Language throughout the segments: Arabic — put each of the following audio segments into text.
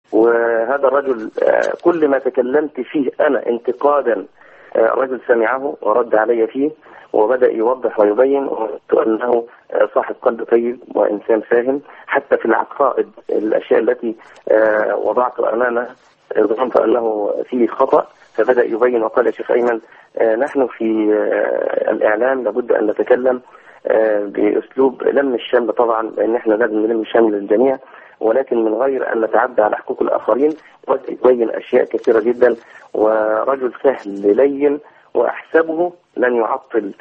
وهذا الرجل كل ما تكلمت فيه أنا انتقادا رجل سمعه ورد علي فيه، وبدأ يوضح ويبين أنه صاحب قلب طيب وإنسان فاهم. حتى في العقائد الأشياء التي وضعت أمامه ظننت أنه فيه خطأ، فبدأ يبين وقال: يا شيخ أيمن، نحن في الإعلام لابد أن نتكلم بأسلوب لم الشمل، طبعا لأن احنا لازم نلم الشمل للجميع، ولكن من غير أن نتعدى على حقوق الآخرين. وبدأ يبين أشياء كثيرة جدا، ورجل سهل لين، وأحسبه لن يعطل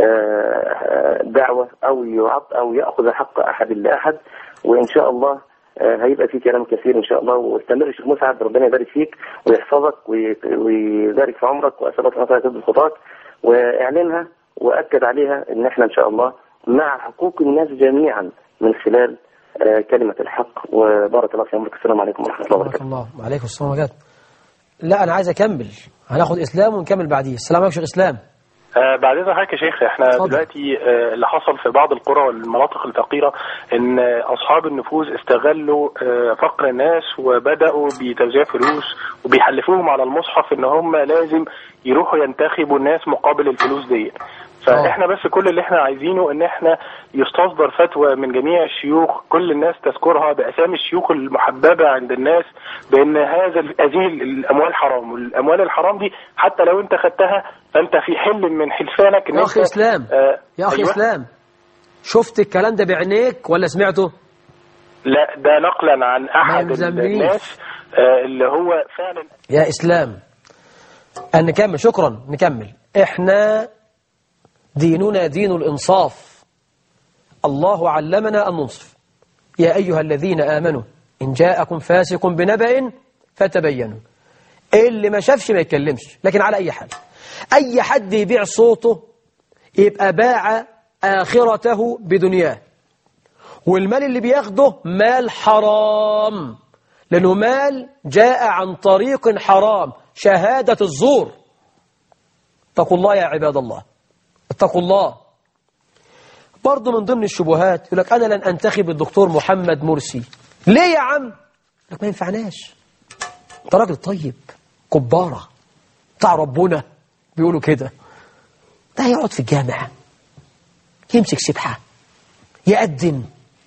دعوة أو يأخذ حق أحد لأحد. وإن شاء الله هيبقى في كلام كثير إن شاء الله. واستمر الشيخ مسعد، ربنا يبارك فيك ويحفظك ويبارك في عمرك، وأسأل الله تعالى يثبت خطاك وإعلنها وأكد عليها إن إحنا إن شاء الله مع حقوق الناس جميعا من خلال كلمة الحق. وبارك الله في عمرك. السلام عليكم ورحمة الله وبركاته. الله وعليكم السلام ورحمة الله. لا أنا عايز أكمل، هناخد إسلام ونكمل بعديه. السلام عليكم شيخ إسلام. بعد إذا حضرتك يا شيخ، احنا دلوقتي اللي حصل في بعض القرى والمناطق الفقيرة ان اصحاب النفوذ استغلوا فقر الناس وبدأوا بتوزيع فلوس وبيحلفوهم على المصحف ان هم لازم يروحوا ينتخبوا الناس مقابل الفلوس دي. فاحنا بس كل اللي احنا عايزينه ان احنا يستصدر فتوى من جميع الشيوخ، كل الناس تذكرها باسامي الشيوخ المحببه عند الناس، بان هذه الاموال حرام، والاموال الحرام دي حتى لو انت خدتها فانت في حل من حلفانك. يا اخي اسلام يا اخي اسلام، شفت الكلام ده بعينيك ولا سمعته؟ لا، ده نقلا عن احد الناس اللي هو فعلا. يا اسلام نكمل، شكرا نكمل. احنا ديننا دين الإنصاف، الله علمنا أن ننصف. يا أيها الذين آمنوا إن جاءكم فاسق بنبأ فتبينوا. اللي ما شافش ما يتكلمش. لكن على أي حال، أي حد يبيع صوته يبقى باع آخرته بدنياه، والمال اللي بياخده مال حرام، لأنه مال جاء عن طريق حرام، شهادة الزور. اتقوا الله يا عباد الله، اتقوا الله. برضه من ضمن الشبهات يقول لك أنا لن أنتخب الدكتور محمد مرسي. ليه يا عم؟ لك ما ينفعناش، أنت راجل طيب كبارة بتاع ربنا، بيقولوا كده. ده يقعد في الجامع يمسك سبحة، يأذن،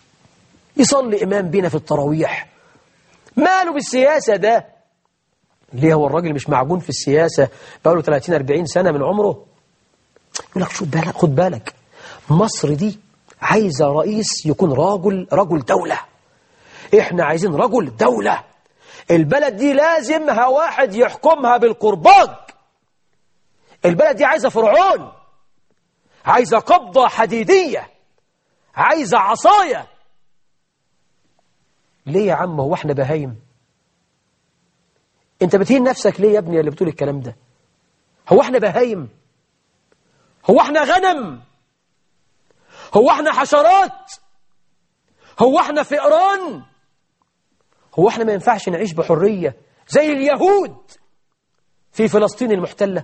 يصلي إمام بينا في التراويح. ماله بالسياسة ده؟ ليه هو الراجل مش معجون في السياسة بقاله 30-40 سنة من عمره؟ يقول لك شوف بالك، خد بالك، مصر دي عايزة رئيس يكون رجل دولة. احنا عايزين رجل دولة. البلد دي لازمها واحد يحكمها بالقرباج. البلد دي عايزة فرعون، عايزة قبضة حديدية، عايزة عصاية. ليه يا عم؟ هو احنا بهايم؟ انت بتهين نفسك ليه يا ابني اللي بتقول الكلام ده؟ هو احنا بهايم؟ هو احنا غنم؟ هو احنا حشرات؟ هو احنا فئران؟ هو احنا ما ينفعش نعيش بحرية زي اليهود في فلسطين المحتلة؟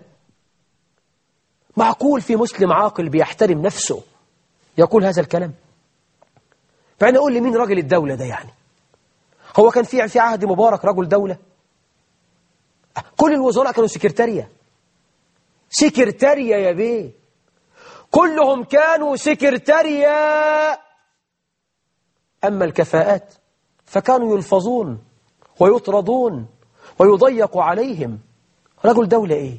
معقول في مسلم عاقل بيحترم نفسه يقول هذا الكلام؟ فأنا أقول لي مين راجل الدولة ده يعني؟ هو كان في عهد مبارك رجل دولة؟ كل الوزراء كانوا سكرتارية يا بيه، كلهم كانوا سكرتارية. أما الكفاءات فكانوا يلفظون ويطردون ويضيق عليهم. رجل دولة إيه؟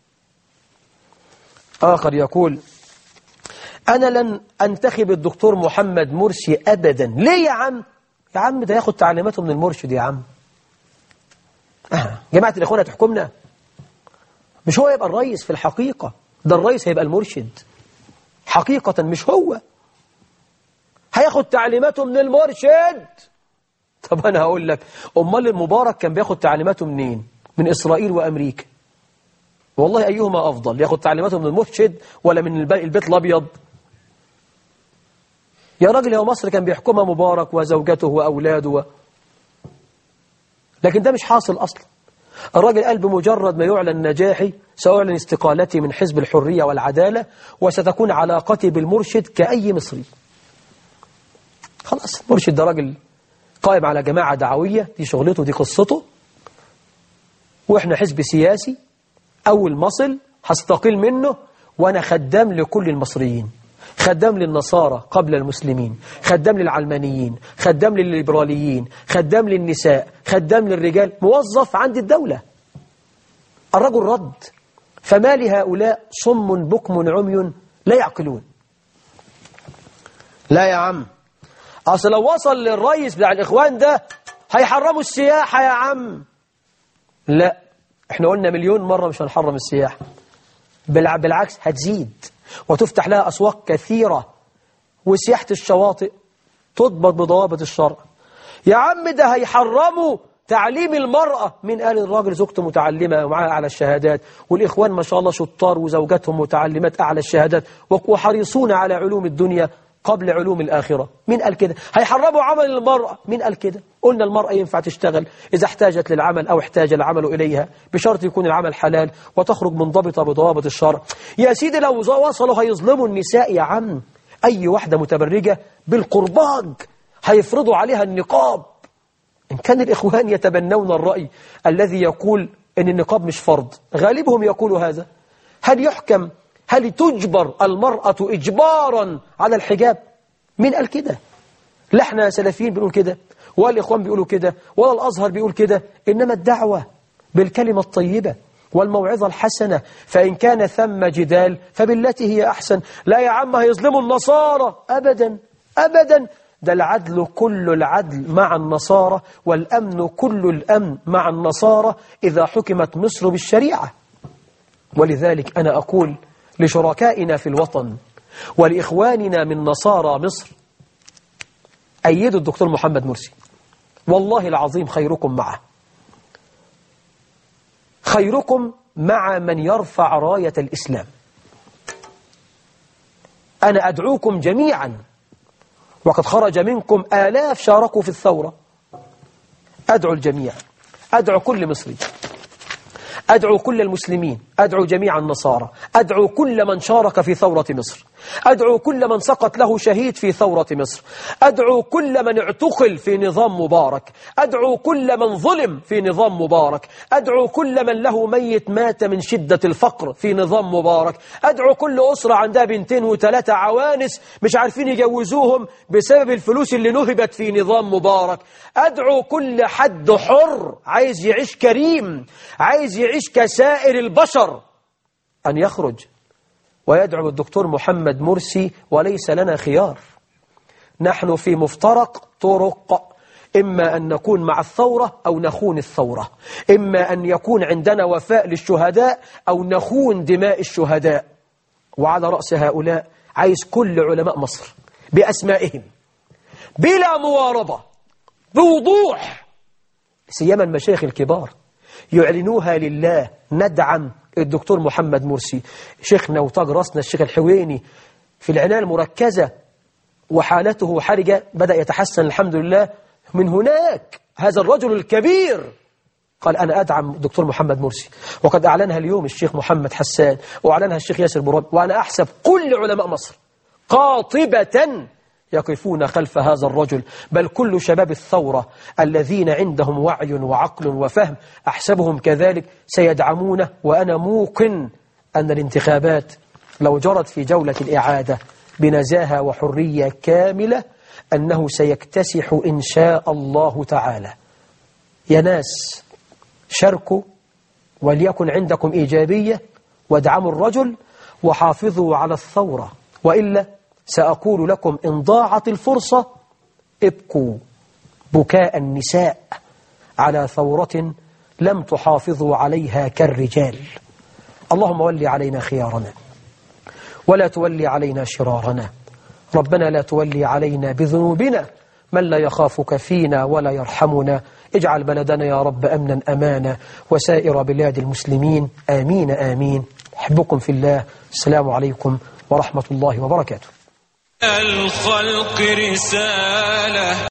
آخر يقول أنا لن أنتخب الدكتور محمد مرسي أبدا. ليه يا عم؟ يا عم ده ياخد تعليماته من المرشد يا عم. جماعة الإخوان هتحكمنا؟ مش هو يبقى الرئيس في الحقيقة، ده الرئيس هيبقى المرشد حقيقة، مش هو. هياخد تعليماته من المرشد. طب أنا هقول لك، أمال المبارك كان بياخد تعليماته منين؟ من إسرائيل وأمريكا. والله أيهما أفضل، ياخد تعليماته من المرشد ولا من البيت الأبيض؟ يا راجل، يا مصر كان بيحكمها مبارك وزوجته وأولاده لكن ده مش حاصل أصلا. الراجل قال بمجرد ما يعلن نجاحي سأعلن استقالتي من حزب الحرية والعدالة، وستكون علاقتي بالمرشد كأي مصري. خلاص، المرشد ده راجل قائم على جماعة دعوية، دي شغلته دي قصته، وإحنا حزب سياسي أول مصل هستقيل منه، وأنا خدام لكل المصريين، خدام للنصارى قبل المسلمين، خدام للعلمانيين، خدام للليبراليين، خدام للنساء، خدام للرجال، موظف عند الدولة. الرجل رد: فما لهؤلاء صم بكم عمي لا يعقلون. لا يا عم، أصل لو وصل للرئيس بتاع الإخوان ده هيحرموا السياحة يا عم. لا، احنا قلنا مليون مرة مش هنحرم السياحة، بالعكس هتزيد وتفتح لها أسواق كثيرة، وسياحة الشواطئ تضبط بضوابط الشرع. يا عم ده هيحرموا تعليم المرأة. من قال الراجل زوجته متعلمة ومعها أعلى الشهادات، والإخوان ما شاء الله شطار وزوجاتهم متعلمات أعلى الشهادات وحريصون على علوم الدنيا قبل علوم الآخرة. مين قال كده؟ هيحرموا عمل المرأة. مين قال كده؟ قلنا المرأة ينفع تشتغل إذا احتاجت للعمل أو احتاج العمل إليها، بشرط يكون العمل حلال وتخرج منضبطة بضوابط الشرع. يا سيدي لو وصلوا هيظلموا النساء يا عم. أي واحدة متبرجة بالقرباج هيفرضوا عليها النقاب. إن كان الإخوان يتبنون الرأي الذي يقول إن النقاب مش فرض، غالبهم يقول هذا، هل تجبر المرأة إجبارا على الحجاب؟ مين قال كده؟ لا احنا سلفيين بنقول كده، ولا الإخوان بيقولوا كده، ولا الأزهر بيقول كده. إنما الدعوة بالكلمة الطيبة والموعظة الحسنة، فإن كان ثم جدال فبالتي هي أحسن. لا يا عم هيظلموا النصارى، أبدا أبدا، ده العدل كل العدل مع النصارى، والأمن كل الأمن مع النصارى إذا حكمت مصر بالشريعة. ولذلك أنا أقول لشركائنا في الوطن ولإخواننا من نصارى مصر: أيدوا الدكتور محمد مرسي، والله العظيم خيركم معه، خيركم مع من يرفع راية الإسلام. أنا أدعوكم جميعا، وقد خرج منكم آلاف شاركوا في الثورة، أدعو الجميع، أدعو كل مصري، أدعو كل المسلمين، أدعو جميع النصارى، أدعو كل من شارك في ثورة مصر، أدعو كل من سقط له شهيد في ثورة مصر، أدعو كل من اعتقل في نظام مبارك، أدعو كل من ظلم في نظام مبارك، أدعو كل من له ميت مات من شدة الفقر في نظام مبارك، أدعو كل أسرة عندها 2 و3 عوانس مش عارفين يجوزوهم بسبب الفلوس اللي نهبت في نظام مبارك، أدعو كل حد حر عايز يعيش كريم، عايز يعيش كسائر البشر، أن يخرج ويدعو الدكتور محمد مرسي، وليس لنا خيار. نحن في مفترق طرق، إما أن نكون مع الثورة أو نخون الثورة، إما أن يكون عندنا وفاء للشهداء أو نخون دماء الشهداء. وعلى رأس هؤلاء عايز كل علماء مصر بأسمائهم بلا مواربة بوضوح، سيما المشايخ الكبار، يعلنوها لله: ندعم الدكتور محمد مرسي. شيخنا وتاج راسنا الشيخ الحويني في العناية المركزة وحالته حرجة، بدأ يتحسن الحمد لله. من هناك هذا الرجل الكبير قال: أنا أدعم الدكتور محمد مرسي، وقد أعلنها اليوم الشيخ محمد حسان وأعلنها الشيخ ياسر برام، وأنا أحسب كل علماء مصر قاطبة يقفون خلف هذا الرجل، بل كل شباب الثورة الذين عندهم وعي وعقل وفهم أحسبهم كذلك سيدعمونه. وأنا موقن أن الانتخابات لو جرت في جولة الإعادة بنزاهة وحرية كاملة أنه سيكتسح إن شاء الله تعالى. يا ناس شاركوا وليكن عندكم إيجابية، وادعموا الرجل وحافظوا على الثورة، وإلا سأقول لكم: إن ضاعت الفرصة ابكوا بكاء النساء على ثورة لم تحافظوا عليها كالرجال. اللهم ولي علينا خيارنا ولا تولي علينا شرارنا. ربنا لا تولي علينا بذنوبنا من لا يخافك فينا ولا يرحمنا. اجعل بلدنا يا رب أمنا أمانا، وسائر بلاد المسلمين، آمين آمين. أحبكم في الله. السلام عليكم ورحمة الله وبركاته. الخلق رسالة